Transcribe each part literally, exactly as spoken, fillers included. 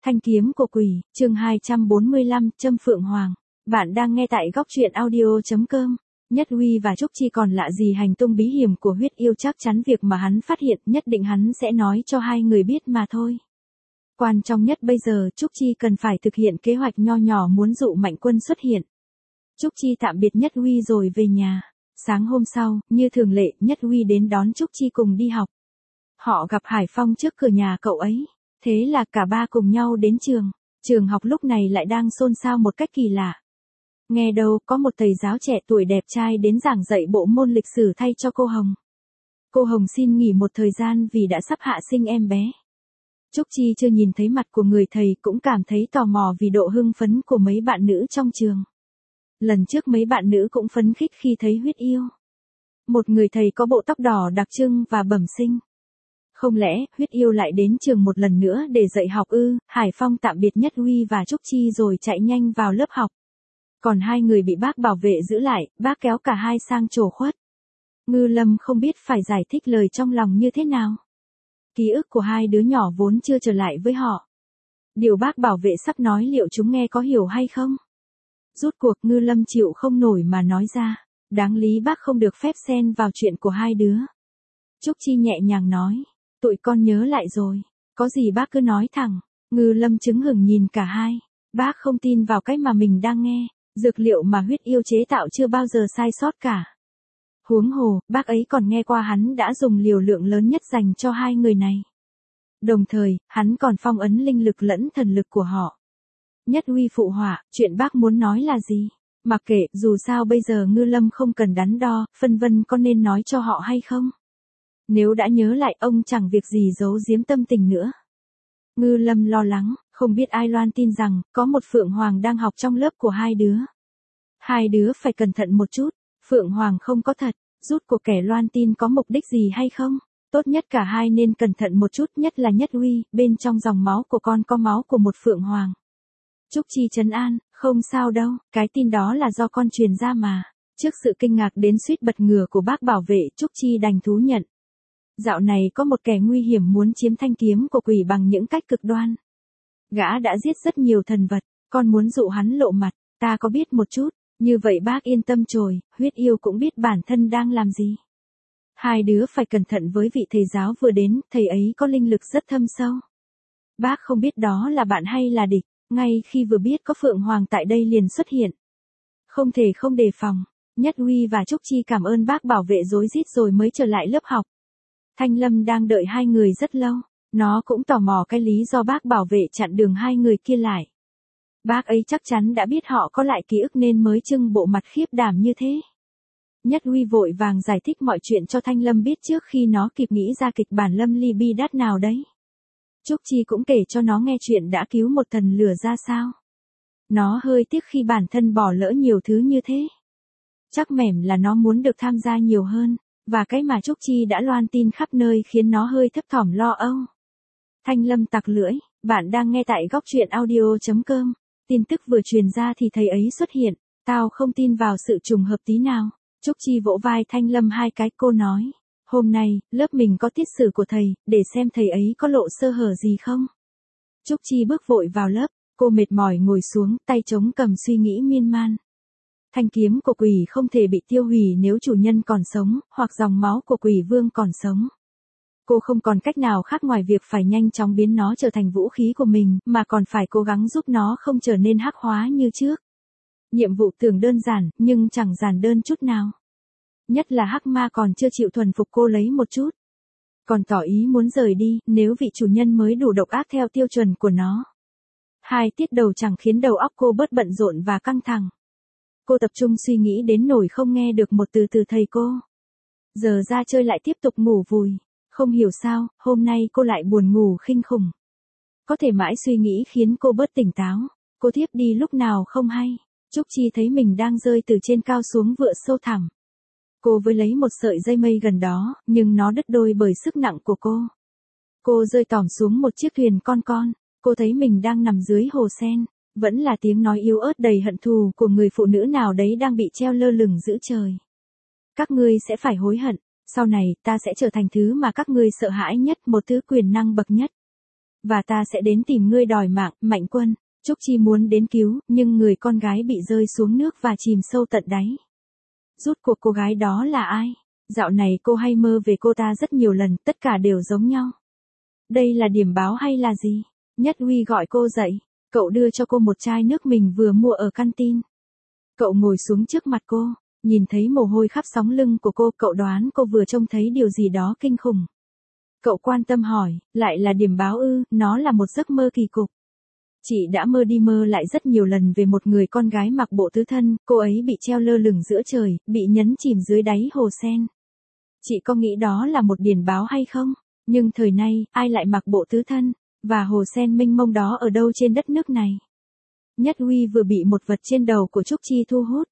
Thanh kiếm của quỷ, chương hai trăm bốn mươi lăm, Châm Phượng Hoàng. Bạn đang nghe tại góc truyện audio chấm com. Nhất Huy và Trúc Chi còn lạ gì hành tung bí hiểm của huyết yêu, chắc chắn việc mà hắn phát hiện nhất định hắn sẽ nói cho hai người biết mà thôi. Quan trọng nhất bây giờ Trúc Chi cần phải thực hiện kế hoạch nho nhỏ muốn dụ Mạnh Quân xuất hiện. Trúc Chi tạm biệt Nhất Huy rồi về nhà. Sáng hôm sau, như thường lệ, Nhất Huy đến đón Trúc Chi cùng đi học. Họ gặp Hải Phong trước cửa nhà cậu ấy. Thế là cả ba cùng nhau đến trường. Trường học lúc này lại đang xôn xao một cách kỳ lạ. Nghe đâu có một thầy giáo trẻ tuổi đẹp trai đến giảng dạy bộ môn lịch sử thay cho cô Hồng. Cô Hồng xin nghỉ một thời gian vì đã sắp hạ sinh em bé. Trúc Chi chưa nhìn thấy mặt của người thầy cũng cảm thấy tò mò vì độ hưng phấn của mấy bạn nữ trong trường. Lần trước mấy bạn nữ cũng phấn khích khi thấy huyết yêu. Một người thầy có bộ tóc đỏ đặc trưng và bẩm sinh. Không lẽ, huyết yêu lại đến trường một lần nữa để dạy học ư? Hải Phong tạm biệt Nhất Huy và Trúc Chi rồi chạy nhanh vào lớp học. Còn hai người bị bác bảo vệ giữ lại, bác kéo cả hai sang trổ khuất. Ngư Lâm không biết phải giải thích lời trong lòng như thế nào. Ký ức của hai đứa nhỏ vốn chưa trở lại với họ. Điều bác bảo vệ sắp nói liệu chúng nghe có hiểu hay không? Rút cuộc Ngư Lâm chịu không nổi mà nói ra. Đáng lý bác không được phép xen vào chuyện của hai đứa. Trúc Chi nhẹ nhàng nói. Tụi con nhớ lại rồi. Có gì bác cứ nói thẳng. Ngư Lâm chứng hửng nhìn cả hai. Bác không tin vào cái mà mình đang nghe. Dược liệu mà huyết yêu chế tạo chưa bao giờ sai sót cả. Huống hồ, bác ấy còn nghe qua hắn đã dùng liều lượng lớn nhất dành cho hai người này. Đồng thời, hắn còn phong ấn linh lực lẫn thần lực của họ. Nhất Huy phụ họa, chuyện bác muốn nói là gì? Mặc kệ, dù sao bây giờ Ngư Lâm không cần đắn đo, phân vân có nên nói cho họ hay không? Nếu đã nhớ lại ông chẳng việc gì giấu giếm tâm tình nữa. Ngư Lâm lo lắng, không biết ai loan tin rằng, có một Phượng Hoàng đang học trong lớp của hai đứa. Hai đứa phải cẩn thận một chút, Phượng Hoàng không có thật, rút cuộc kẻ loan tin có mục đích gì hay không? Tốt nhất cả hai nên cẩn thận một chút, nhất là Nhất Huy, bên trong dòng máu của con có máu của một Phượng Hoàng. Trúc Chi trấn an, không sao đâu, cái tin đó là do con truyền ra mà. Trước sự kinh ngạc đến suýt bật ngửa của bác bảo vệ, Trúc Chi đành thú nhận. Dạo này có một kẻ nguy hiểm muốn chiếm thanh kiếm của quỷ bằng những cách cực đoan. Gã đã giết rất nhiều thần vật, con muốn dụ hắn lộ mặt, ta có biết một chút, như vậy bác yên tâm rồi, huyết yêu cũng biết bản thân đang làm gì. Hai đứa phải cẩn thận với vị thầy giáo vừa đến, thầy ấy có linh lực rất thâm sâu. Bác không biết đó là bạn hay là địch, ngay khi vừa biết có Phượng Hoàng tại đây liền xuất hiện. Không thể không đề phòng, Nhất Huy và Trúc Chi cảm ơn bác bảo vệ rối rít rồi mới trở lại lớp học. Thanh Lâm đang đợi hai người rất lâu, nó cũng tò mò cái lý do bác bảo vệ chặn đường hai người kia lại. Bác ấy chắc chắn đã biết họ có lại ký ức nên mới trưng bộ mặt khiếp đảm như thế. Nhất Huy vội vàng giải thích mọi chuyện cho Thanh Lâm biết trước khi nó kịp nghĩ ra kịch bản lâm ly bi đát nào đấy. Trúc Chi cũng kể cho nó nghe chuyện đã cứu một thần lửa ra sao. Nó hơi tiếc khi bản thân bỏ lỡ nhiều thứ như thế. Chắc mẻm là nó muốn được tham gia nhiều hơn. Và cái mà Trúc Chi đã loan tin khắp nơi khiến nó hơi thấp thỏm lo âu. Thanh Lâm tặc lưỡi, bạn đang nghe tại góc truyện audio chấm com. Tin tức vừa truyền ra thì thầy ấy xuất hiện, tao không tin vào sự trùng hợp tí nào. Trúc Chi vỗ vai Thanh Lâm hai cái, cô nói. Hôm nay, lớp mình có tiết sử của thầy, để xem thầy ấy có lộ sơ hở gì không. Trúc Chi bước vội vào lớp, cô mệt mỏi ngồi xuống, tay chống cầm suy nghĩ miên man. Thanh kiếm của quỷ không thể bị tiêu hủy nếu chủ nhân còn sống, hoặc dòng máu của quỷ vương còn sống. Cô không còn cách nào khác ngoài việc phải nhanh chóng biến nó trở thành vũ khí của mình, mà còn phải cố gắng giúp nó không trở nên hắc hóa như trước. Nhiệm vụ tưởng đơn giản, nhưng chẳng giản đơn chút nào. Nhất là hắc ma còn chưa chịu thuần phục cô lấy một chút. Còn tỏ ý muốn rời đi, nếu vị chủ nhân mới đủ độc ác theo tiêu chuẩn của nó. Hai tiết đầu chẳng khiến đầu óc cô bớt bận rộn và căng thẳng. Cô tập trung suy nghĩ đến nỗi không nghe được một từ từ thầy cô. Giờ ra chơi lại tiếp tục ngủ vùi. Không hiểu sao, hôm nay cô lại buồn ngủ kinh khủng. Có thể mãi suy nghĩ khiến cô bớt tỉnh táo. Cô thiếp đi lúc nào không hay. Trúc Chi thấy mình đang rơi từ trên cao xuống vựa sâu thẳm. Cô với lấy một sợi dây mây gần đó, nhưng nó đứt đôi bởi sức nặng của cô. Cô rơi tỏm xuống một chiếc thuyền con con. Cô thấy mình đang nằm dưới hồ sen. Vẫn là tiếng nói yếu ớt đầy hận thù của người phụ nữ nào đấy đang bị treo lơ lửng giữa trời. Các ngươi sẽ phải hối hận, sau này ta sẽ trở thành thứ mà các ngươi sợ hãi nhất, một thứ quyền năng bậc nhất. Và ta sẽ đến tìm ngươi đòi mạng, Mạnh Quân. Trúc Chi muốn đến cứu, nhưng người con gái bị rơi xuống nước và chìm sâu tận đáy. Rốt cuộc cô gái đó là ai? Dạo này cô hay mơ về cô ta rất nhiều lần, tất cả đều giống nhau. Đây là điểm báo hay là gì? Nhất Huy gọi cô dậy, cậu đưa cho cô một chai nước mình vừa mua ở canteen. Cậu ngồi xuống trước mặt cô, nhìn thấy mồ hôi khắp sóng lưng của cô, cậu đoán cô vừa trông thấy điều gì đó kinh khủng. Cậu quan tâm hỏi, lại là điểm báo ư? Nó là một giấc mơ kỳ cục. Chị đã mơ đi mơ lại rất nhiều lần về một người con gái mặc bộ tứ thân, cô ấy bị treo lơ lửng giữa trời, bị nhấn chìm dưới đáy hồ sen. Chị có nghĩ đó là một điển báo hay không? Nhưng thời nay, ai lại mặc bộ tứ thân? Và hồ sen mênh mông đó ở đâu trên đất nước này? Nhất Huy vừa bị một vật trên đầu của Trúc Chi thu hút.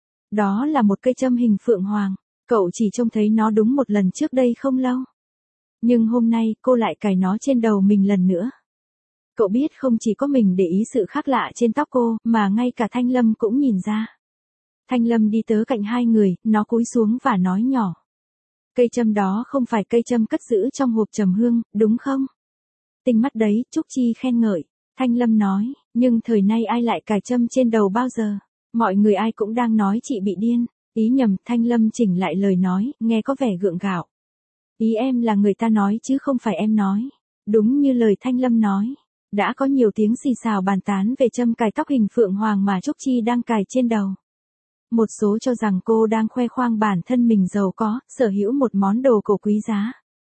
Đó là một cây châm hình phượng hoàng. Cậu chỉ trông thấy nó đúng một lần trước đây không lâu. Nhưng hôm nay cô lại cài nó trên đầu mình lần nữa. Cậu biết không chỉ có mình để ý sự khác lạ trên tóc cô, mà ngay cả Thanh Lâm cũng nhìn ra. Thanh Lâm đi tới cạnh hai người, nó cúi xuống và nói nhỏ. Cây châm đó không phải cây châm cất giữ trong hộp trầm hương, đúng không? Tinh mắt đấy, Trúc Chi khen ngợi. Thanh Lâm nói, nhưng thời nay ai lại cài châm trên đầu bao giờ? Mọi người ai cũng đang nói chị bị điên. Ý nhầm, Thanh Lâm chỉnh lại lời nói, nghe có vẻ gượng gạo. Ý em là người ta nói chứ không phải em nói. Đúng như lời Thanh Lâm nói. Đã có nhiều tiếng xì xào bàn tán về châm cài tóc hình phượng hoàng mà Trúc Chi đang cài trên đầu. Một số cho rằng cô đang khoe khoang bản thân mình giàu có, sở hữu một món đồ cổ quý giá.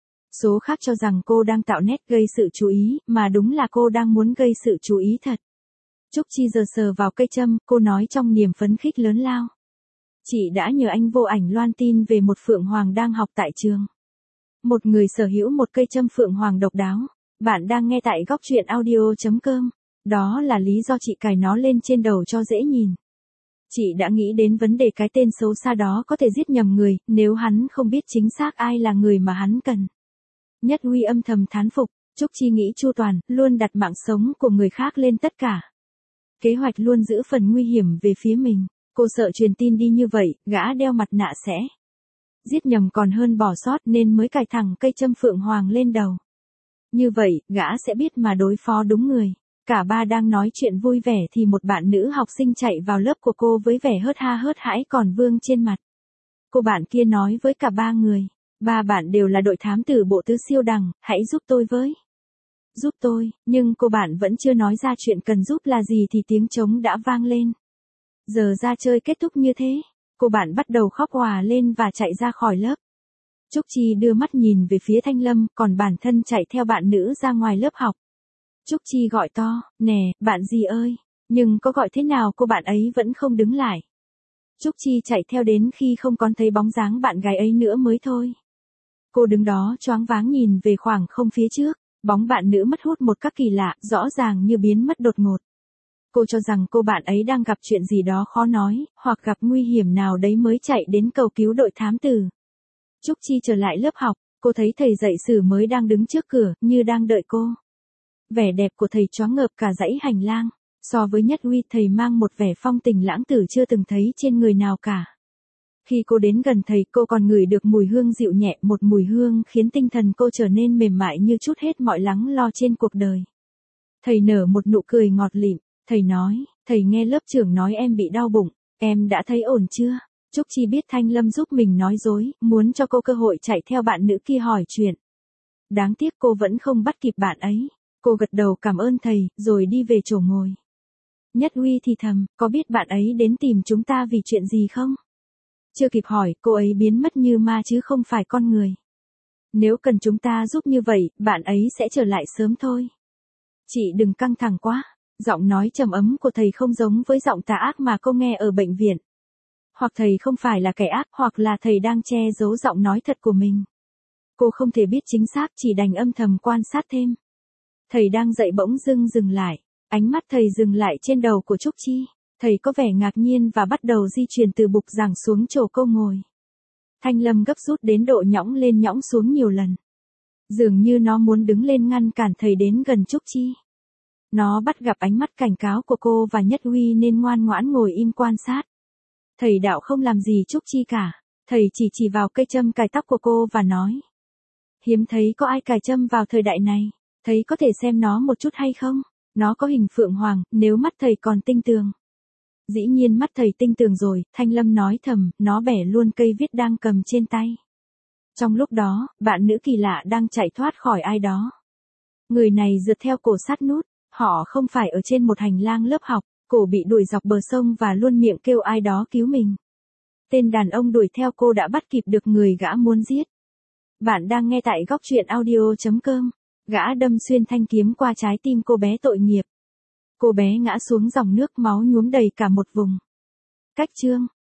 Số khác cho rằng cô đang tạo nét gây sự chú ý, mà đúng là cô đang muốn gây sự chú ý thật. Trúc Chi giờ sờ vào cây châm, cô nói trong niềm phấn khích lớn lao. Chị đã nhờ anh Vô Ảnh loan tin về một phượng hoàng đang học tại trường. Một người sở hữu một cây châm phượng hoàng độc đáo. Bạn đang nghe tại góc truyện audio chấm com. Đó là lý do chị cài nó lên trên đầu cho dễ nhìn. Chị đã nghĩ đến vấn đề cái tên xấu xa đó có thể giết nhầm người, nếu hắn không biết chính xác ai là người mà hắn cần. Nhất Huy âm thầm thán phục, Trúc Chi nghĩ chu toàn, luôn đặt mạng sống của người khác lên tất cả. Kế hoạch luôn giữ phần nguy hiểm về phía mình. Cô sợ truyền tin đi như vậy, gã đeo mặt nạ sẽ giết nhầm còn hơn bỏ sót nên mới cài thẳng cây châm phượng hoàng lên đầu. Như vậy, gã sẽ biết mà đối phó đúng người. Cả ba đang nói chuyện vui vẻ thì một bạn nữ học sinh chạy vào lớp của cô với vẻ hớt ha hớt hãi còn vương trên mặt. Cô bạn kia nói với cả ba người. Ba bạn đều là đội thám tử bộ tứ siêu đẳng, hãy giúp tôi với. Giúp tôi, nhưng cô bạn vẫn chưa nói ra chuyện cần giúp là gì thì tiếng trống đã vang lên. Giờ ra chơi kết thúc như thế, cô bạn bắt đầu khóc òa lên và chạy ra khỏi lớp. Trúc Chi đưa mắt nhìn về phía Thanh Lâm, còn bản thân chạy theo bạn nữ ra ngoài lớp học. Trúc Chi gọi to, nè, bạn gì ơi, nhưng có gọi thế nào cô bạn ấy vẫn không đứng lại. Trúc Chi chạy theo đến khi không còn thấy bóng dáng bạn gái ấy nữa mới thôi. Cô đứng đó choáng váng nhìn về khoảng không phía trước, bóng bạn nữ mất hút một cách kỳ lạ, rõ ràng như biến mất đột ngột. Cô cho rằng cô bạn ấy đang gặp chuyện gì đó khó nói, hoặc gặp nguy hiểm nào đấy mới chạy đến cầu cứu đội thám tử. Trúc Chi trở lại lớp học, cô thấy thầy dạy sử mới đang đứng trước cửa, như đang đợi cô. Vẻ đẹp của thầy choáng ngợp cả dãy hành lang. So với Nhất Huy, thầy mang một vẻ phong tình lãng tử chưa từng thấy trên người nào cả. Khi cô đến gần thầy, cô còn ngửi được mùi hương dịu nhẹ, một mùi hương khiến tinh thần cô trở nên mềm mại như trút hết mọi lắng lo trên cuộc đời. Thầy nở một nụ cười ngọt lịm, thầy nói, thầy nghe lớp trưởng nói em bị đau bụng, em đã thấy ổn chưa? Trúc Chi biết Thanh Lâm giúp mình nói dối, muốn cho cô cơ hội chạy theo bạn nữ kia hỏi chuyện. Đáng tiếc cô vẫn không bắt kịp bạn ấy. Cô gật đầu cảm ơn thầy, rồi đi về chỗ ngồi. Nhất Huy thì thầm, có biết bạn ấy đến tìm chúng ta vì chuyện gì không? Chưa kịp hỏi, cô ấy biến mất như ma chứ không phải con người. Nếu cần chúng ta giúp như vậy, bạn ấy sẽ trở lại sớm thôi. Chị đừng căng thẳng quá. Giọng nói trầm ấm của thầy không giống với giọng tà ác mà cô nghe ở bệnh viện. Hoặc thầy không phải là kẻ ác, hoặc là thầy đang che giấu giọng nói thật của mình. Cô không thể biết chính xác, chỉ đành âm thầm quan sát thêm. Thầy đang dậy bỗng dưng dừng lại. Ánh mắt thầy dừng lại trên đầu của Trúc Chi. Thầy có vẻ ngạc nhiên và bắt đầu di chuyển từ bục giảng xuống chỗ cô ngồi. Thanh Lâm gấp rút đến độ nhõng lên nhõng xuống nhiều lần. Dường như nó muốn đứng lên ngăn cản thầy đến gần Trúc Chi. Nó bắt gặp ánh mắt cảnh cáo của cô và Nhất Huy nên ngoan ngoãn ngồi im quan sát. Thầy đạo không làm gì Trúc Chi cả. Thầy chỉ chỉ vào cây châm cài tóc của cô và nói. Hiếm thấy có ai cài châm vào thời đại này. Thấy có thể xem nó một chút hay không? Nó có hình phượng hoàng, nếu mắt thầy còn tinh tường. Dĩ nhiên mắt thầy tinh tường rồi, Thanh Lâm nói thầm, nó bẻ luôn cây viết đang cầm trên tay. Trong lúc đó, bạn nữ kỳ lạ đang chạy thoát khỏi ai đó. Người này rượt theo cổ sát nút, họ không phải ở trên một hành lang lớp học, cổ bị đuổi dọc bờ sông và luôn miệng kêu ai đó cứu mình. Tên đàn ông đuổi theo cô đã bắt kịp được người gã muốn giết. Bạn đang nghe tại góc truyện audio.com. Gã đâm xuyên thanh kiếm qua trái tim cô bé tội nghiệp. Cô bé ngã xuống dòng nước máu nhuốm đầy cả một vùng. Cách chương